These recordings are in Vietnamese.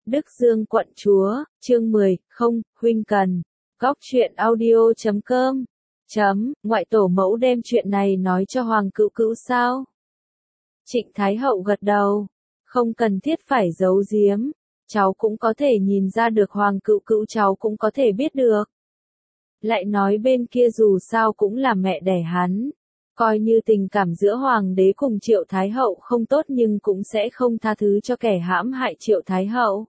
Đức Dương quận chúa, chương 10, không, huynh cần. Góc truyện audio.com. Ngoại tổ mẫu đem chuyện này nói cho Hoàng Cữu Cữu sao? Trịnh Thái Hậu gật đầu. Không cần thiết phải giấu giếm. Cháu cũng có thể nhìn ra được Hoàng Cữu Cữu, cháu cũng có thể biết được. Lại nói bên kia dù sao cũng là mẹ đẻ hắn. Coi như tình cảm giữa Hoàng đế cùng Triệu Thái Hậu không tốt nhưng cũng sẽ không tha thứ cho kẻ hãm hại Triệu Thái Hậu.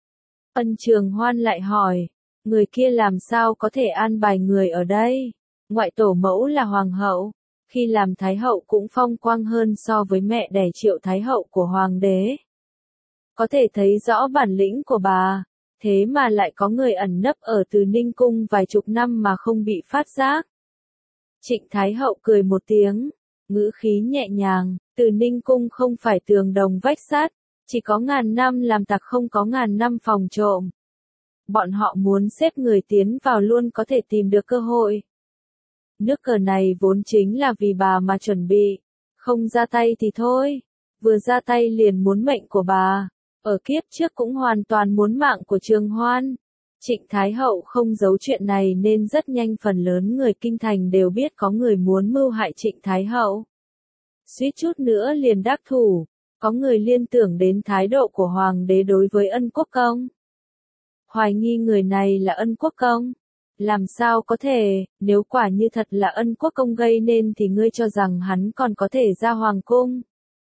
Ân Trường Hoan lại hỏi, người kia làm sao có thể an bài người ở đây? Ngoại tổ mẫu là Hoàng hậu, khi làm Thái Hậu cũng phong quang hơn so với mẹ đẻ Triệu Thái Hậu của Hoàng đế. Có thể thấy rõ bản lĩnh của bà, thế mà lại có người ẩn nấp ở Từ Ninh Cung vài chục năm mà không bị phát giác. Trịnh Thái Hậu cười một tiếng, ngữ khí nhẹ nhàng, Từ Ninh Cung không phải tường đồng vách sắt, chỉ có ngàn năm làm tặc không có ngàn năm phòng trộm. Bọn họ muốn xếp người tiến vào luôn có thể tìm được cơ hội. Nước cờ này vốn chính là vì bà mà chuẩn bị, không ra tay thì thôi, vừa ra tay liền muốn mệnh của bà, ở kiếp trước cũng hoàn toàn muốn mạng của Trường Hoan. Trịnh Thái Hậu không giấu chuyện này nên rất nhanh phần lớn người kinh thành đều biết có người muốn mưu hại Trịnh Thái Hậu. Suýt chút nữa liền đắc thủ, có người liên tưởng đến thái độ của Hoàng đế đối với Ân Quốc Công. Hoài nghi người này là Ân Quốc Công. Làm sao có thể, nếu quả như thật là Ân Quốc Công gây nên thì ngươi cho rằng hắn còn có thể ra Hoàng cung.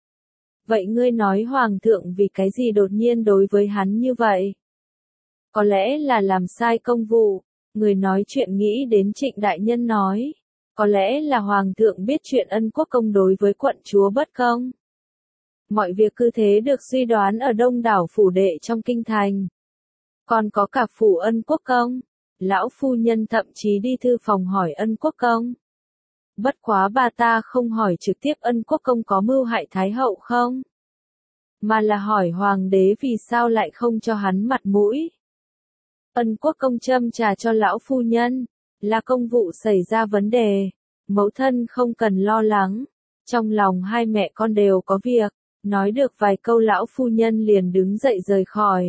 Vậy ngươi nói Hoàng thượng vì cái gì đột nhiên đối với hắn như vậy? Có lẽ là làm sai công vụ, người nói chuyện nghĩ đến Trịnh Đại Nhân nói. Có lẽ là Hoàng thượng biết chuyện Ân Quốc Công đối với quận chúa bất công. Mọi việc cứ thế được suy đoán ở đông đảo phủ đệ trong kinh thành. Còn có cả phủ Ân Quốc Công. Lão phu nhân thậm chí đi thư phòng hỏi Ân Quốc Công. Bất quá bà ta không hỏi trực tiếp Ân Quốc Công có mưu hại Thái Hậu không, mà là hỏi Hoàng đế vì sao lại không cho hắn mặt mũi. Ân Quốc Công châm trà cho lão phu nhân, là công vụ xảy ra vấn đề, mẫu thân không cần lo lắng, trong lòng hai mẹ con đều có việc. Nói được vài câu lão phu nhân liền đứng dậy rời khỏi.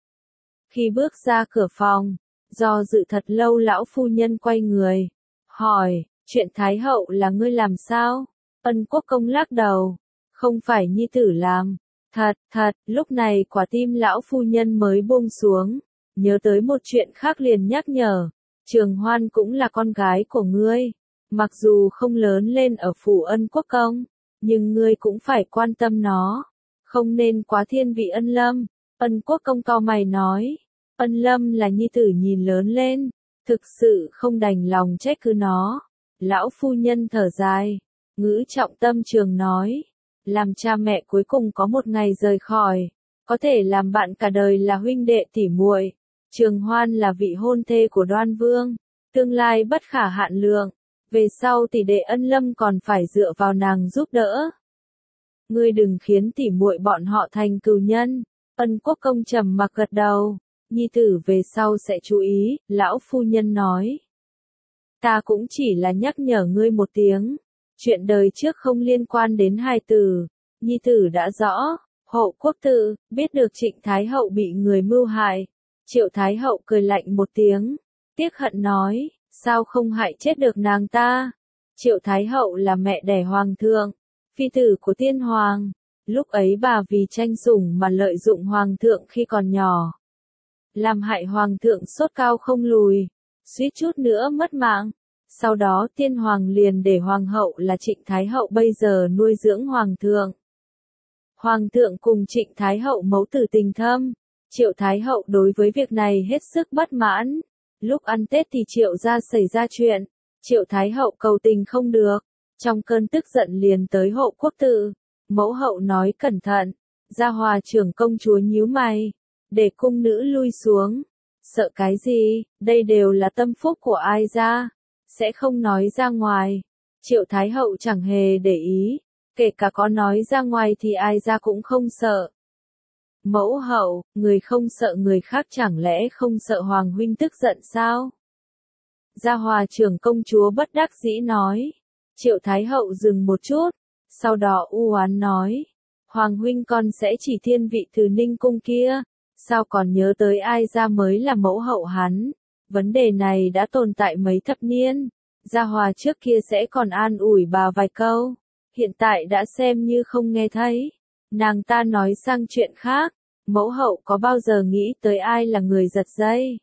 Khi bước ra cửa phòng, do dự thật lâu lão phu nhân quay người, hỏi, chuyện Thái Hậu là ngươi làm sao? Ân Quốc Công lắc đầu, không phải nhi tử làm. Thật, lúc này quả tim lão phu nhân mới buông xuống, nhớ tới một chuyện khác liền nhắc nhở, Trường Hoan cũng là con gái của ngươi, mặc dù không lớn lên ở phủ Ân Quốc Công, nhưng ngươi cũng phải quan tâm nó, không nên quá thiên vị Ân Lâm. Ân Quốc Công cau mày nói, Ân Lâm là nhi tử nhìn lớn lên, thực sự không đành lòng trách cứ nó. Lão phu nhân thở dài, ngữ trọng tâm trường nói, làm cha mẹ cuối cùng có một ngày rời khỏi, có thể làm bạn cả đời là huynh đệ tỉ muội. Trường Hoan là vị hôn thê của Đoan Vương, tương lai bất khả hạn lượng, về sau tỷ đệ Ân Lâm còn phải dựa vào nàng giúp đỡ. Ngươi đừng khiến tỉ muội bọn họ thành cừu nhân. Ân Quốc Công trầm mặc gật đầu, nhi tử về sau sẽ chú ý, lão phu nhân nói. Ta cũng chỉ là nhắc nhở ngươi một tiếng, chuyện đời trước không liên quan đến hài tử, nhi tử đã rõ. Hộ Quốc Tự, biết được Trịnh Thái Hậu bị người mưu hại. Triệu Thái Hậu cười lạnh một tiếng, tiếc hận nói, sao không hại chết được nàng ta? Triệu Thái Hậu là mẹ đẻ Hoàng thượng, phi tử của Tiên Hoàng, lúc ấy bà vì tranh sủng mà lợi dụng Hoàng thượng khi còn nhỏ. Làm hại Hoàng thượng sốt cao không lùi, suýt chút nữa mất mạng. Sau đó Tiên Hoàng liền để Hoàng hậu là Trịnh Thái Hậu bây giờ nuôi dưỡng Hoàng thượng. Hoàng thượng cùng Trịnh Thái Hậu mẫu tử tình thâm, Triệu Thái Hậu đối với việc này hết sức bất mãn. Lúc ăn Tết thì Triệu gia xảy ra chuyện, Triệu Thái Hậu cầu tình không được, trong cơn tức giận liền tới Hộ Quốc Tự. Mẫu hậu nói cẩn thận, Gia Hòa trưởng công chúa nhíu mày, để cung nữ lui xuống. Sợ cái gì, đây đều là tâm phúc của ai ra, sẽ không nói ra ngoài. Triệu Thái Hậu chẳng hề để ý, kể cả có nói ra ngoài thì ai ra cũng không sợ. Mẫu hậu, người không sợ người khác chẳng lẽ không sợ Hoàng huynh tức giận sao? Gia Hòa trưởng công chúa bất đắc dĩ nói. Triệu Thái Hậu dừng một chút, sau đó u oán nói, Hoàng huynh con sẽ chỉ thiên vị Từ Ninh cung kia, sao còn nhớ tới ai ra mới là mẫu hậu hắn. Vấn đề này đã tồn tại mấy thập niên. Gia Hòa trước kia sẽ còn an ủi bà vài câu, hiện tại đã xem như không nghe thấy. Nàng ta nói sang chuyện khác, mẫu hậu có bao giờ nghĩ tới ai là người giật dây?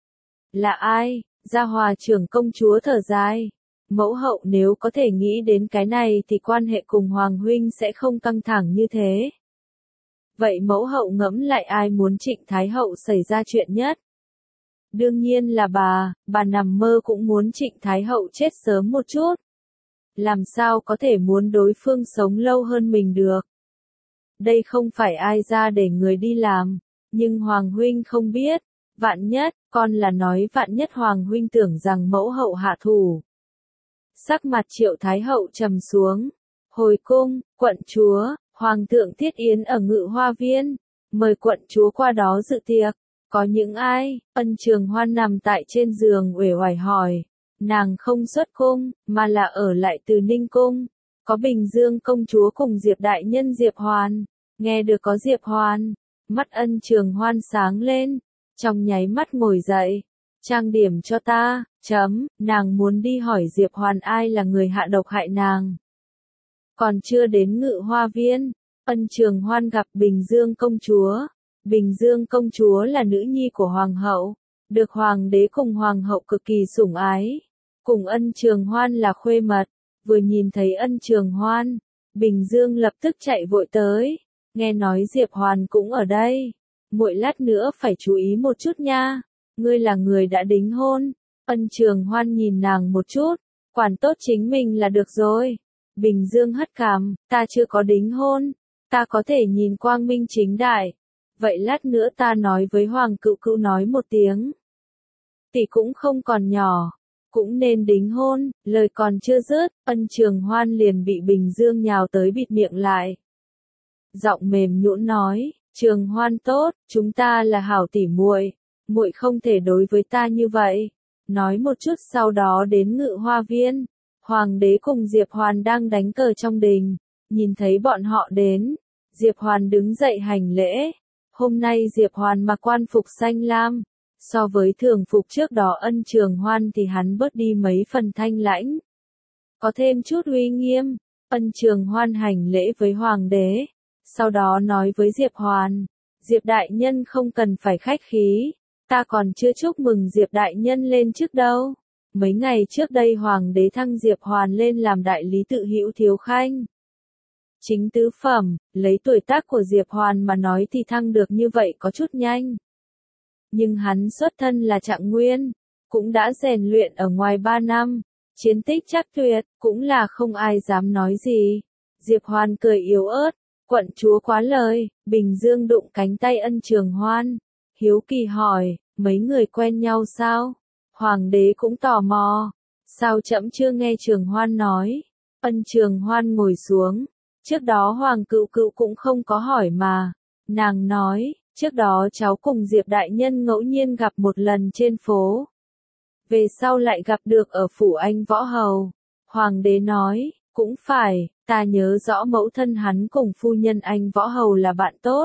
Là ai? Gia Hòa trưởng công chúa thở dài. Mẫu hậu nếu có thể nghĩ đến cái này thì quan hệ cùng Hoàng huynh sẽ không căng thẳng như thế. Vậy mẫu hậu ngẫm lại ai muốn Trịnh Thái hậu xảy ra chuyện nhất? Đương nhiên là bà nằm mơ cũng muốn Trịnh Thái hậu chết sớm một chút. Làm sao có thể muốn đối phương sống lâu hơn mình được? Đây không phải ai ra để người đi làm, nhưng Hoàng huynh không biết, vạn nhất, con là nói vạn nhất Hoàng huynh tưởng rằng mẫu hậu hạ thủ. Sắc mặt Triệu Thái hậu trầm xuống. Hồi cung, quận chúa, Hoàng thượng thiết yến ở Ngự Hoa Viên, mời quận chúa qua đó dự tiệc. Có những ai? Ân Trường Hoan nằm tại trên giường uể oải hỏi. Nàng không xuất cung, mà là ở lại Từ Ninh cung. Có Bình Dương công chúa cùng Diệp đại nhân Diệp Hoàn. Nghe được có Diệp Hoàn, mắt Ân Trường Hoan sáng lên, trong nháy mắt ngồi dậy. Trang điểm cho ta, nàng muốn đi hỏi Diệp Hoàn ai là người hạ độc hại nàng. Còn chưa đến Ngự Hoa Viên, Ân Trường Hoan gặp Bình Dương công chúa. Bình Dương công chúa là nữ nhi của Hoàng hậu, được Hoàng đế cùng Hoàng hậu cực kỳ sủng ái. Cùng Ân Trường Hoan là khuê mật, vừa nhìn thấy Ân Trường Hoan, Bình Dương lập tức chạy vội tới. Nghe nói Diệp Hoàn cũng ở đây, muội lát nữa phải chú ý một chút nha. Ngươi là người đã đính hôn. Ân Trường Hoan nhìn nàng một chút, quản tốt chính mình là được rồi. Bình Dương hất cằm, ta chưa có đính hôn, ta có thể nhìn quang minh chính đại. Vậy lát nữa ta nói với Hoàng cữu cữu nói một tiếng. Tỷ cũng không còn nhỏ, cũng nên đính hôn. Lời còn chưa dứt, Ân Trường Hoan liền bị Bình Dương nhào tới bịt miệng lại. Giọng mềm nhũn nói, Trường Hoan tốt, chúng ta là hảo tỉ muội, muội không thể đối với ta như vậy. Nói một chút sau đó đến Ngự Hoa Viên, Hoàng đế cùng Diệp Hoàn đang đánh cờ trong đình, nhìn thấy bọn họ đến, Diệp Hoàn đứng dậy hành lễ. Hôm nay Diệp Hoàn mặc quan phục xanh lam, so với thường phục trước đó Ân Trường Hoan thì hắn bớt đi mấy phần thanh lãnh, có thêm chút uy nghiêm. Ân Trường Hoan hành lễ với Hoàng đế, sau đó nói với Diệp Hoàn, Diệp đại nhân không cần phải khách khí, ta còn chưa chúc mừng Diệp đại nhân lên chức đâu. Mấy ngày trước đây Hoàng đế thăng Diệp Hoàn lên làm đại lý tự hữu thiếu khanh. Chính tứ phẩm, lấy tuổi tác của Diệp Hoàn mà nói thì thăng được như vậy có chút nhanh. Nhưng hắn xuất thân là Trạng Nguyên, cũng đã rèn luyện ở ngoài 3 năm, chiến tích chắc tuyệt, cũng là không ai dám nói gì. Diệp Hoàn cười yếu ớt, quận chúa quá lời. Bình Dương đụng cánh tay Ân Trường Hoan, hiếu kỳ hỏi, mấy người quen nhau sao? Hoàng đế cũng tò mò, sao trẫm chưa nghe Trường Hoan nói? Ân Trường Hoan ngồi xuống, trước đó Hoàng cữu cữu cũng không có hỏi mà. Nàng nói, trước đó cháu cùng Diệp đại nhân ngẫu nhiên gặp một lần trên phố. Về sau lại gặp được ở phủ Anh Võ Hầu. Hoàng đế nói, cũng phải, ta nhớ rõ mẫu thân hắn cùng phu nhân Anh Võ Hầu là bạn tốt.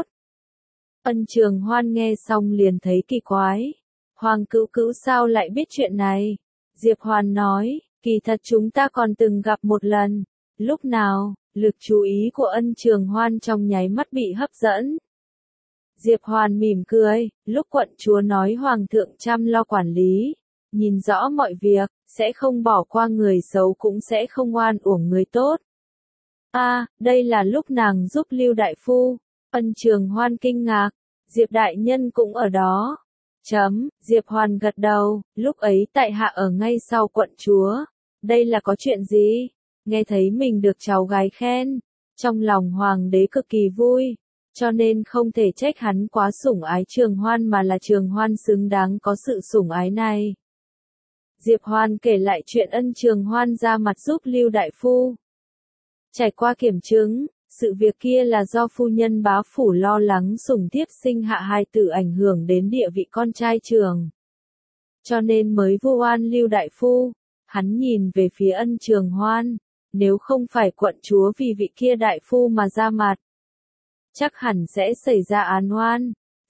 Ân Trường Hoan nghe xong liền thấy kỳ quái. Hoàng cữu cữu sao lại biết chuyện này? Diệp Hoàn nói, kỳ thật chúng ta còn từng gặp một lần. Lúc nào? Lực chú ý của Ân Trường Hoan trong nháy mắt bị hấp dẫn. Diệp Hoàn mỉm cười, lúc quận chúa nói Hoàng thượng chăm lo quản lý, nhìn rõ mọi việc, sẽ không bỏ qua người xấu cũng sẽ không oan uổng người tốt. Đây là lúc nàng giúp Lưu Đại Phu. Ân Trường Hoan kinh ngạc, Diệp đại nhân cũng ở đó. Diệp Hoàn gật đầu, lúc ấy tại hạ ở ngay sau quận chúa. Đây là có chuyện gì? Nghe thấy mình được cháu gái khen, trong lòng Hoàng đế cực kỳ vui, cho nên không thể trách hắn quá sủng ái Trường Hoan mà là Trường Hoan xứng đáng có sự sủng ái này. Diệp Hoàn kể lại chuyện Ân Trường Hoan ra mặt giúp Lưu Đại Phu. Trải qua kiểm chứng, sự việc kia là do phu nhân bá phủ lo lắng sủng thiếp sinh hạ hài tử ảnh hưởng đến địa vị con trai trường. Cho nên mới vu oan Lưu Đại Phu. Hắn nhìn về phía Ân Trường Hoan, nếu không phải quận chúa vì vị kia đại phu mà ra mặt, chắc hẳn sẽ xảy ra án oan.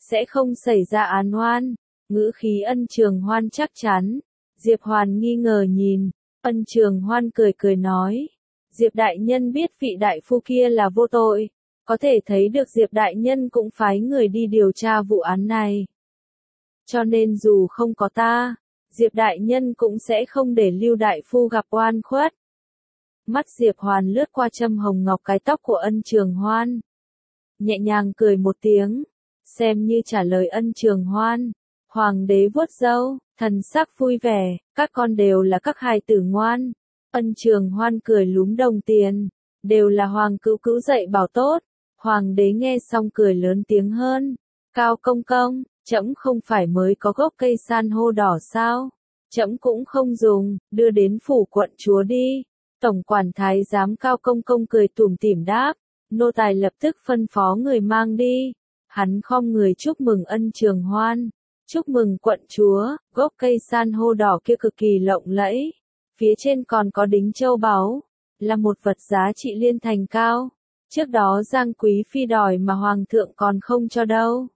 sẽ không xảy ra án oan. Ngữ khí Ân Trường Hoan chắc chắn. Diệp Hoàn nghi ngờ nhìn. Ân Trường Hoan cười cười nói. Diệp đại nhân biết vị đại phu kia là vô tội. Có thể thấy được Diệp đại nhân cũng phái người đi điều tra vụ án này. Cho nên dù không có ta, Diệp đại nhân cũng sẽ không để Lưu đại phu gặp oan khuất. Mắt Diệp Hoàn lướt qua châm hồng ngọc cái tóc của Ân Trường Hoan. Nhẹ nhàng cười một tiếng, xem như trả lời Ân Trường Hoan. Hoàng đế vuốt râu, thần sắc vui vẻ, các con đều là các hài tử ngoan. Ân Trường Hoan cười lúm đồng tiền, đều là Hoàng cữu cữu dạy bảo tốt. Hoàng đế nghe xong cười lớn tiếng hơn. Cao công công, trẫm không phải mới có gốc cây san hô đỏ sao? Trẫm cũng không dùng, đưa đến phủ quận chúa đi. Tổng quản thái giám Cao công công cười tủm tỉm đáp. Nô tài lập tức phân phó người mang đi. Hắn khom người chúc mừng Ân Trường Hoan. Chúc mừng quận chúa, gốc cây san hô đỏ kia cực kỳ lộng lẫy. Phía trên còn có đính châu báu, là một vật giá trị liên thành cao. Trước đó Giang Quý Phi đòi mà Hoàng thượng còn không cho đâu.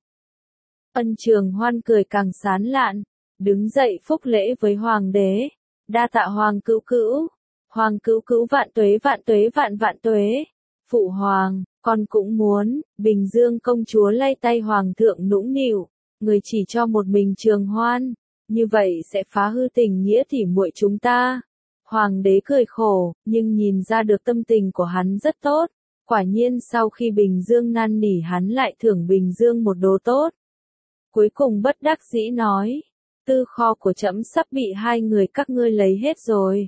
Ân Trường Hoan cười càng sán lạn, đứng dậy phúc lễ với Hoàng đế. Đa tạ Hoàng cữu cữu. Hoàng cữu cữu vạn tuế vạn tuế vạn vạn tuế. Phụ Hoàng, con cũng muốn. Bình Dương công chúa lay tay Hoàng thượng nũng nịu. Người chỉ cho một mình Trường Hoan, như vậy sẽ phá hư tình nghĩa tỉ muội chúng ta. Hoàng đế cười khổ, nhưng nhìn ra được tâm tình của hắn rất tốt. Quả nhiên sau khi Bình Dương năn nỉ hắn lại thưởng Bình Dương một đồ tốt. Cuối cùng bất đắc dĩ nói, tư kho của trẫm sắp bị hai người các ngươi lấy hết rồi.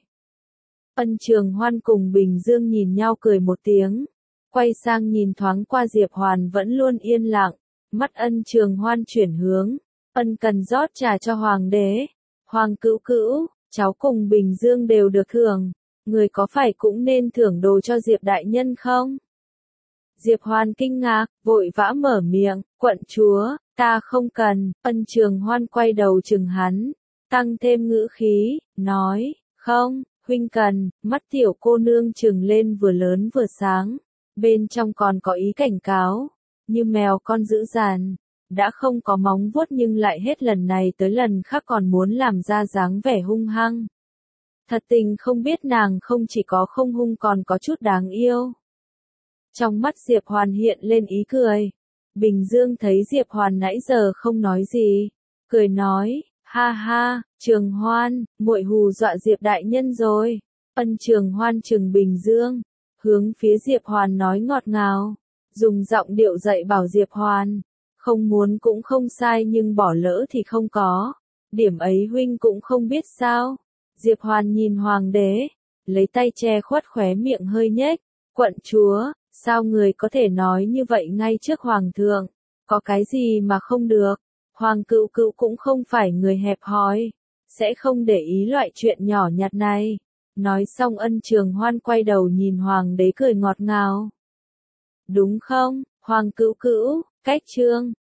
Ân Trường Hoan cùng Bình Dương nhìn nhau cười một tiếng, quay sang nhìn thoáng qua Diệp Hoàn vẫn luôn yên lặng. Mắt Ân Trường Hoan chuyển hướng, Ân cần rót trà cho Hoàng đế. Hoàng cữu cữu, cháu cùng Bình Dương đều được thưởng, người có phải cũng nên thưởng đồ cho Diệp đại nhân không? Diệp Hoàn kinh ngạc, vội vã mở miệng, quận chúa, ta không cần. Ân Trường Hoan quay đầu chừng hắn, tăng thêm ngữ khí, nói, không, huynh cần. Mắt tiểu cô nương trừng lên vừa lớn vừa sáng, bên trong còn có ý cảnh cáo. Như mèo con dữ dằn, đã không có móng vuốt nhưng lại hết lần này tới lần khác còn muốn làm ra dáng vẻ hung hăng. Thật tình không biết nàng không chỉ có không hung còn có chút đáng yêu. Trong mắt Diệp Hoàn hiện lên ý cười. Bình Dương thấy Diệp Hoàn nãy giờ không nói gì, cười nói, ha ha, Trường Hoan, muội hù dọa Diệp đại nhân rồi. Ân Trường Hoan trừng Bình Dương, hướng phía Diệp Hoàn nói ngọt ngào. Dùng giọng điệu dạy bảo Diệp Hoàn, không muốn cũng không sai nhưng bỏ lỡ thì không có. Điểm ấy huynh cũng không biết sao. Diệp Hoàn nhìn Hoàng đế, lấy tay che khuất khóe miệng hơi nhếch. Quận chúa, sao người có thể nói như vậy ngay trước Hoàng thượng? Có cái gì mà không được? Hoàng cữu cữu cũng không phải người hẹp hòi, sẽ không để ý loại chuyện nhỏ nhặt này. Nói xong Ân Trường Hoan quay đầu nhìn Hoàng đế cười ngọt ngào. Đúng không, Hoàng cữu cữu, cách chương.